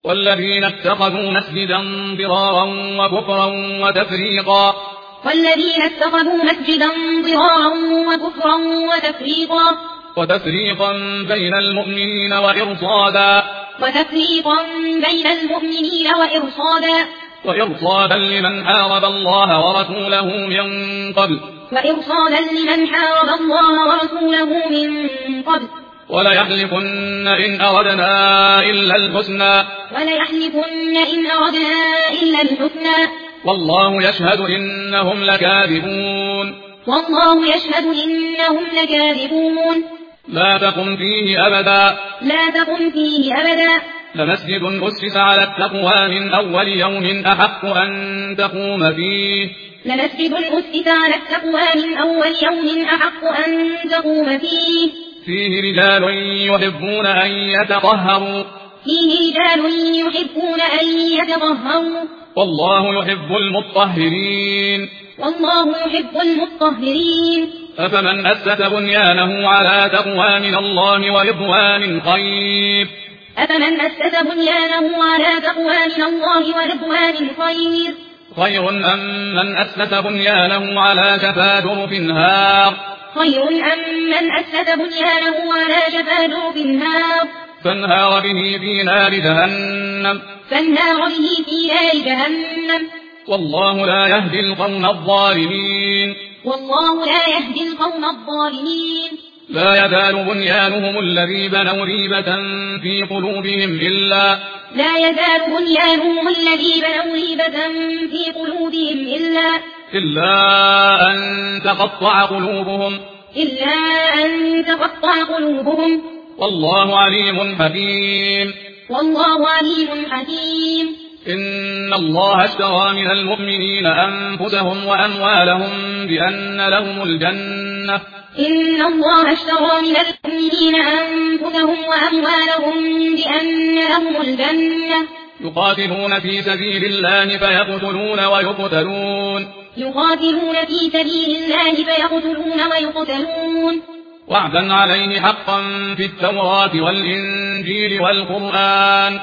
والذين اتخذوا مسجدا ضرارا وكفرا وتفريقا وتفريقا بين المؤمنين وإرصادا لمن حارب الله ورسوله من قبل وليحلفن إن أردنا إلا الحسنى والله يشهد إنهم لكاذبون لا تقم فيه أبدا لمسجد أسس على التقوى من أول يوم أحق أن تقوم فيه فيه رجال يحبون أن يتطهروا والله يحب المطهرين أفمن أسس بنيانه على تقوى من الله ورضوان خير أم من أسس بنيانه على شفا جرف نار فانهار به في نار جهنم والله لا يهدي القوم الظالمين لا يزال بنيانهم الذي بنوا ريبة في قلوبهم إلا أن تقطع قلوبهم والله عليم حكيم إن الله اشترى من المؤمنين أنفسهم وأموالهم بأن لهم الجنة يقاتلون في سبيل الله فيقتلون ويقتلون وعدا عليه حقا في التوراة والإنجيل والقرآن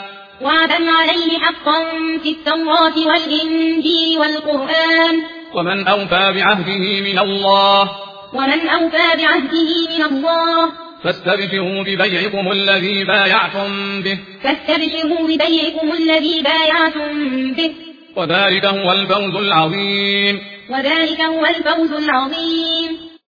ومن أوفى بعهده من الله فاستبشروا ببيعكم الذي بايعتم به وذلك هو الفوز العظيم